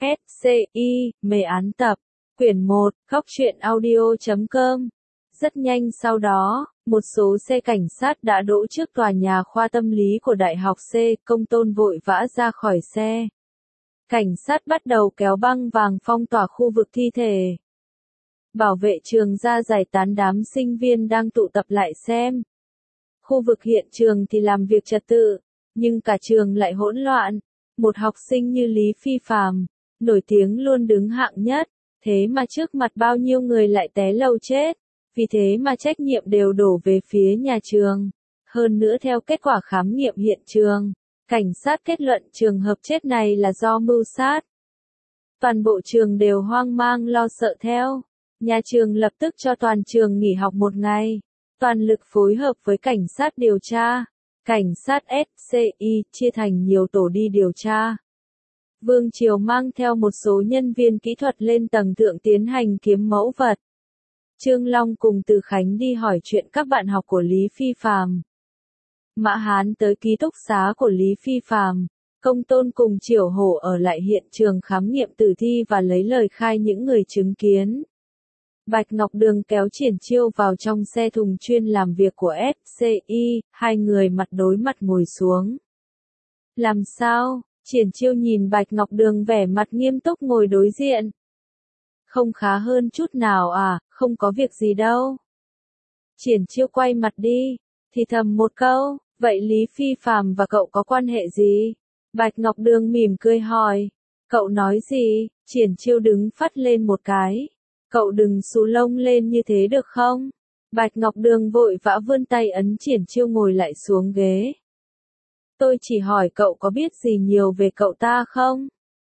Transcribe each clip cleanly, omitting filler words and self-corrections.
SCI, mê án tập, quyển 1, Góc truyện audio.com. Rất nhanh sau đó, một số xe cảnh sát đã đỗ trước tòa nhà khoa tâm lý của Đại học C, Công Tôn vội vã ra khỏi xe. Cảnh sát bắt đầu kéo băng vàng phong tỏa khu vực thi thể. Bảo vệ trường ra giải tán đám sinh viên đang tụ tập lại xem. Khu vực hiện trường thì làm việc trật tự, nhưng cả trường lại hỗn loạn. Một học sinh như Lý Phi Phàm, nổi tiếng luôn đứng hạng nhất, thế mà trước mặt bao nhiêu người lại té lầu chết. Vì thế mà trách nhiệm đều đổ về phía nhà trường. Hơn nữa theo kết quả khám nghiệm hiện trường, cảnh sát kết luận trường hợp chết này là do mưu sát. Toàn bộ trường đều hoang mang lo sợ theo. Nhà trường lập tức cho toàn trường nghỉ học một ngày. Toàn lực phối hợp với cảnh sát điều tra. Cảnh sát SCI chia thành nhiều tổ đi điều tra. Vương Triều mang theo một số nhân viên kỹ thuật lên tầng thượng tiến hành kiếm mẫu vật. Trương Long cùng Từ Khánh đi hỏi chuyện các bạn học của Lý Phi Phàm. Mã Hán tới ký túc xá của Lý Phi Phàm. Công Tôn cùng Triểu Hổ ở lại hiện trường khám nghiệm tử thi và lấy lời khai những người chứng kiến. Bạch Ngọc Đường kéo Triển Chiêu vào trong xe thùng chuyên làm việc của SCI, hai người mặt đối mặt ngồi xuống. Làm sao? Triển Chiêu nhìn Bạch Ngọc Đường vẻ mặt nghiêm túc ngồi đối diện. Không khá hơn chút nào à, không có việc gì đâu. Triển Chiêu quay mặt đi, thì thầm một câu, vậy Lý Phi Phàm và cậu có quan hệ gì? Bạch Ngọc Đường mỉm cười hỏi, cậu nói gì? Triển Chiêu đứng phắt lên một cái. Cậu đừng xù lông lên như thế được không? Bạch Ngọc Đường vội vã vươn tay ấn Triển Chiêu ngồi lại xuống ghế. Tôi chỉ hỏi cậu có biết gì nhiều về cậu ta không?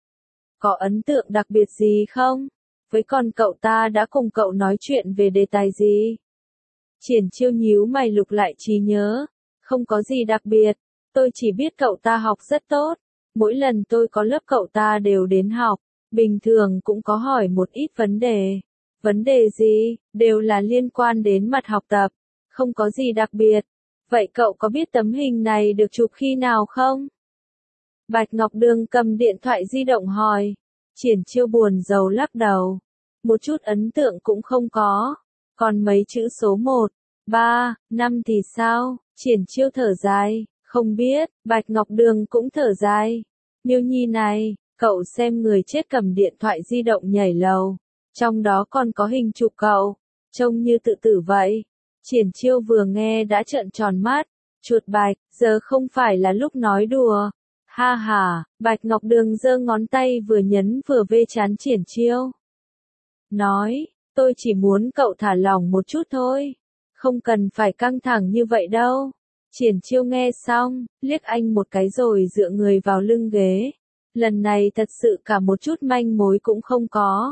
Có ấn tượng đặc biệt gì không? Với con cậu ta đã cùng cậu nói chuyện về đề tài gì? Triển Chiêu nhíu mày lục lại trí nhớ. Không có gì đặc biệt, tôi chỉ biết cậu ta học rất tốt. Mỗi lần tôi có lớp cậu ta đều đến học, bình thường cũng có hỏi một ít vấn đề. Vấn đề gì? Đều là liên quan đến mặt học tập. Không có gì đặc biệt. Vậy cậu có biết tấm hình này được chụp khi nào không? Bạch Ngọc Đường cầm điện thoại di động hỏi. Triển Chiêu buồn rầu lắc đầu. Một chút ấn tượng cũng không có. Còn mấy chữ số 1, 3, 5 thì sao? Triển Chiêu thở dài. Không biết. Bạch Ngọc Đường cũng thở dài. Miêu Nhi này, cậu xem người chết cầm điện thoại di động nhảy lầu. Trong đó còn có hình chụp cậu. Trông như tự tử vậy. Triển Chiêu vừa nghe đã trợn tròn mắt. Chuột bạch, giờ không phải là lúc nói đùa. Ha ha, Bạch Ngọc Đường giơ ngón tay vừa nhấn vừa vê trán Triển Chiêu. Nói, tôi chỉ muốn cậu thả lỏng một chút thôi. Không cần phải căng thẳng như vậy đâu. Triển Chiêu nghe xong, liếc anh một cái rồi dựa người vào lưng ghế. Lần này thật sự cả một chút manh mối cũng không có.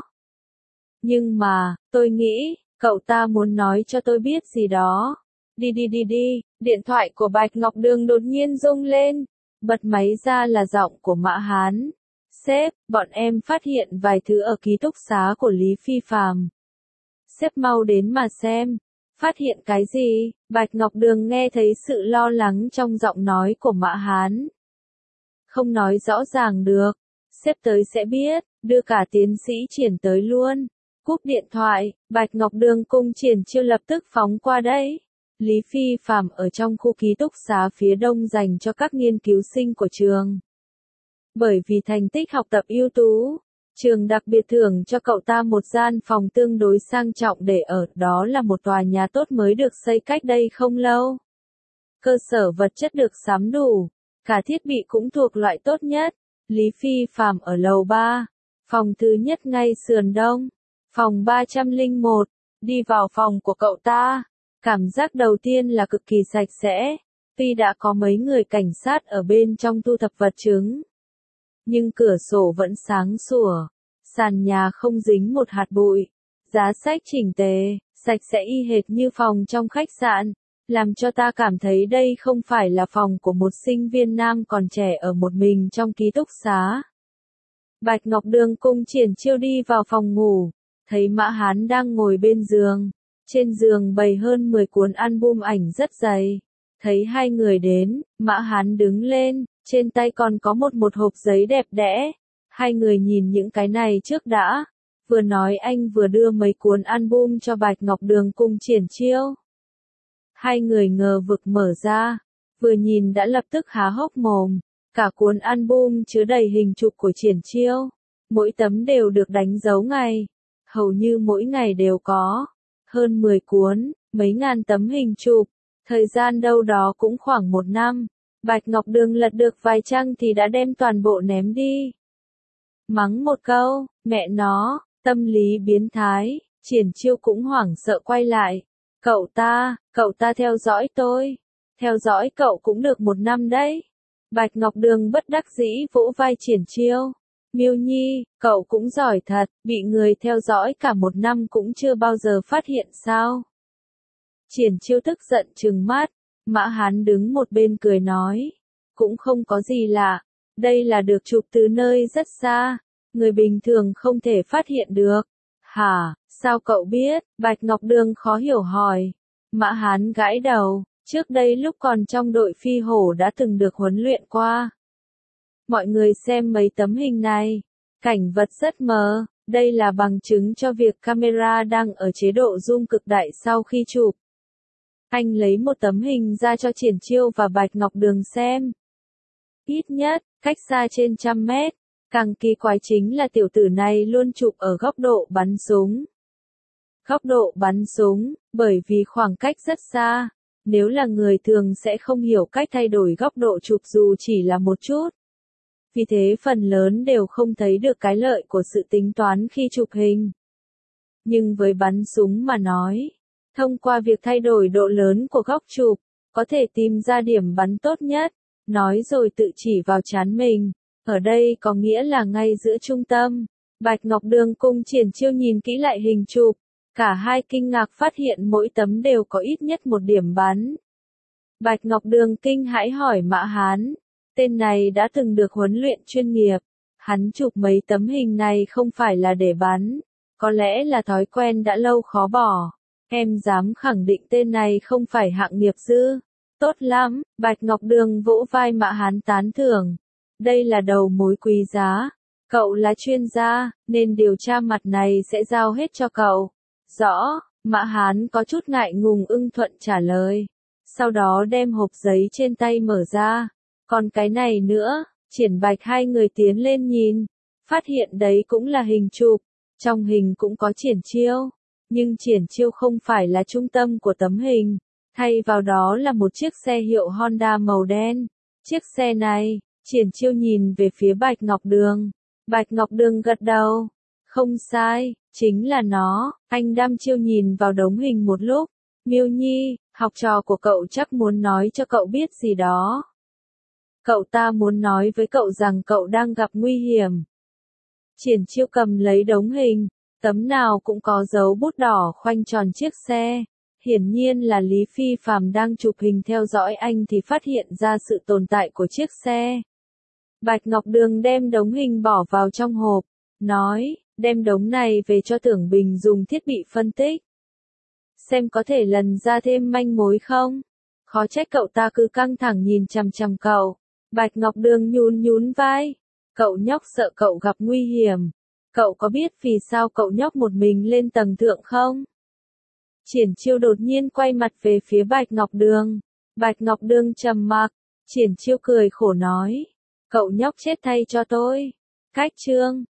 Nhưng mà, tôi nghĩ, cậu ta muốn nói cho tôi biết gì đó. Đi, điện thoại của Bạch Ngọc Đường đột nhiên rung lên. Bật máy ra là giọng của Mã Hán. Sếp, bọn em phát hiện vài thứ ở ký túc xá của Lý Phi Phàm. Sếp mau đến mà xem. Phát hiện cái gì? Bạch Ngọc Đường nghe thấy sự lo lắng trong giọng nói của Mã Hán. Không nói rõ ràng được. Sếp tới sẽ biết, đưa cả tiến sĩ Triển tới luôn. Cúp điện thoại, Bạch Ngọc Đường cùng Triển Chiêu lập tức phóng qua đây. Lý Phi Phàm ở trong khu ký túc xá phía đông dành cho các nghiên cứu sinh của trường. Bởi vì thành tích học tập ưu tú, trường đặc biệt thưởng cho cậu ta một gian phòng tương đối sang trọng để ở, đó là một tòa nhà tốt mới được xây cách đây không lâu. Cơ sở vật chất được sắm đủ, cả thiết bị cũng thuộc loại tốt nhất. Lý Phi Phàm ở lầu 3, phòng thứ nhất ngay sườn đông, phòng 301, đi vào phòng của cậu ta. Cảm giác đầu tiên là cực kỳ sạch sẽ, tuy đã có mấy người cảnh sát ở bên trong thu thập vật chứng. Nhưng cửa sổ vẫn sáng sủa, sàn nhà không dính một hạt bụi, giá sách chỉnh tề, sạch sẽ y hệt như phòng trong khách sạn, làm cho ta cảm thấy đây không phải là phòng của một sinh viên nam còn trẻ ở một mình trong ký túc xá. Bạch Ngọc Đường cùng Triển Chiêu đi vào phòng ngủ, thấy Mã Hán đang ngồi bên giường. Trên giường bày hơn 10 cuốn album ảnh rất dày. Thấy hai người đến, Mã Hán đứng lên, trên tay còn có một hộp giấy đẹp đẽ. Hai người nhìn những cái này trước đã. Vừa nói anh vừa đưa mấy cuốn album cho Bạch Ngọc Đường cùng Triển Chiêu. Hai người ngờ vực mở ra, vừa nhìn đã lập tức há hốc mồm. Cả cuốn album chứa đầy hình chụp của Triển Chiêu. Mỗi tấm đều được đánh dấu ngày. Hầu như mỗi ngày đều có. Hơn 10 cuốn, mấy ngàn tấm hình chụp. Thời gian đâu đó cũng khoảng 1 năm. Bạch Ngọc Đường lật được vài trang thì đã đem toàn bộ ném đi. Mắng một câu, mẹ nó, tâm lý biến thái. Triển Chiêu cũng hoảng sợ quay lại. Cậu ta theo dõi tôi. Theo dõi cậu cũng được 1 năm đấy. Bạch Ngọc Đường bất đắc dĩ vỗ vai Triển Chiêu. Miêu Nhi, cậu cũng giỏi thật, bị người theo dõi cả 1 năm cũng chưa bao giờ phát hiện sao. Triển Chiêu tức giận trừng mắt, Mã Hán đứng một bên cười nói. Cũng không có gì lạ, đây là được chụp từ nơi rất xa, người bình thường không thể phát hiện được. Hả, sao cậu biết? Bạch Ngọc Đường khó hiểu hỏi. Mã Hán gãi đầu, trước đây lúc còn trong đội phi hổ đã từng được huấn luyện qua. Mọi người xem mấy tấm hình này, cảnh vật rất mờ, đây là bằng chứng cho việc camera đang ở chế độ zoom cực đại sau khi chụp. Anh lấy một tấm hình ra cho Triển Chiêu và Bạch Ngọc Đường xem. Ít nhất, cách xa trên 100 mét, càng kỳ quái chính là tiểu tử này luôn chụp ở góc độ bắn súng. Góc độ bắn súng, bởi vì khoảng cách rất xa, nếu là người thường sẽ không hiểu cách thay đổi góc độ chụp dù chỉ là một chút. Vì thế phần lớn đều không thấy được cái lợi của sự tính toán khi chụp hình. Nhưng với bắn súng mà nói, thông qua việc thay đổi độ lớn của góc chụp, có thể tìm ra điểm bắn tốt nhất, nói rồi tự chỉ vào trán mình. Ở đây có nghĩa là ngay giữa trung tâm. Bạch Ngọc Đường cùng Triển Chiêu nhìn kỹ lại hình chụp, cả hai kinh ngạc phát hiện mỗi tấm đều có ít nhất một điểm bắn. Bạch Ngọc Đường kinh hãi hỏi Mã Hán, tên này đã từng được huấn luyện chuyên nghiệp, hắn chụp mấy tấm hình này không phải là để bắn, có lẽ là thói quen đã lâu khó bỏ. Em dám khẳng định tên này không phải hạng nghiệp dư. Tốt lắm, Bạch Ngọc Đường vỗ vai Mã Hán tán thưởng. Đây là đầu mối quý giá. Cậu là chuyên gia, nên điều tra mặt này sẽ giao hết cho cậu. Rõ, Mã Hán có chút ngại ngùng ưng thuận trả lời. Sau đó đem hộp giấy trên tay mở ra. Còn cái này nữa, Triển Bạch hai người tiến lên nhìn. Phát hiện đấy cũng là hình chụp. Trong hình cũng có Triển Chiêu. Nhưng Triển Chiêu không phải là trung tâm của tấm hình. Thay vào đó là một chiếc xe hiệu Honda màu đen. Chiếc xe này, Triển Chiêu nhìn về phía Bạch Ngọc Đường. Bạch Ngọc Đường gật đầu. Không sai, chính là nó. Anh đăm chiêu nhìn vào đống hình một lúc. Miêu Nhi, học trò của cậu chắc muốn nói cho cậu biết gì đó. Cậu ta muốn nói với cậu rằng cậu đang gặp nguy hiểm. Triển Chiêu cầm lấy đống hình, tấm nào cũng có dấu bút đỏ khoanh tròn chiếc xe. Hiển nhiên là Lý Phi Phàm đang chụp hình theo dõi anh thì phát hiện ra sự tồn tại của chiếc xe. Bạch Ngọc Đường đem đống hình bỏ vào trong hộp, nói, đem đống này về cho Tưởng Bình dùng thiết bị phân tích. Xem có thể lần ra thêm manh mối không? Khó trách cậu ta cứ căng thẳng nhìn chằm chằm cậu. Bạch Ngọc Đường nhún vai. Cậu nhóc sợ cậu gặp nguy hiểm. Cậu có biết vì sao cậu nhóc một mình lên tầng thượng không? Triển Chiêu đột nhiên quay mặt về phía Bạch Ngọc Đường. Bạch Ngọc Đường trầm mặc. Triển Chiêu cười khổ nói. Cậu nhóc chết thay cho tôi. Cách chương.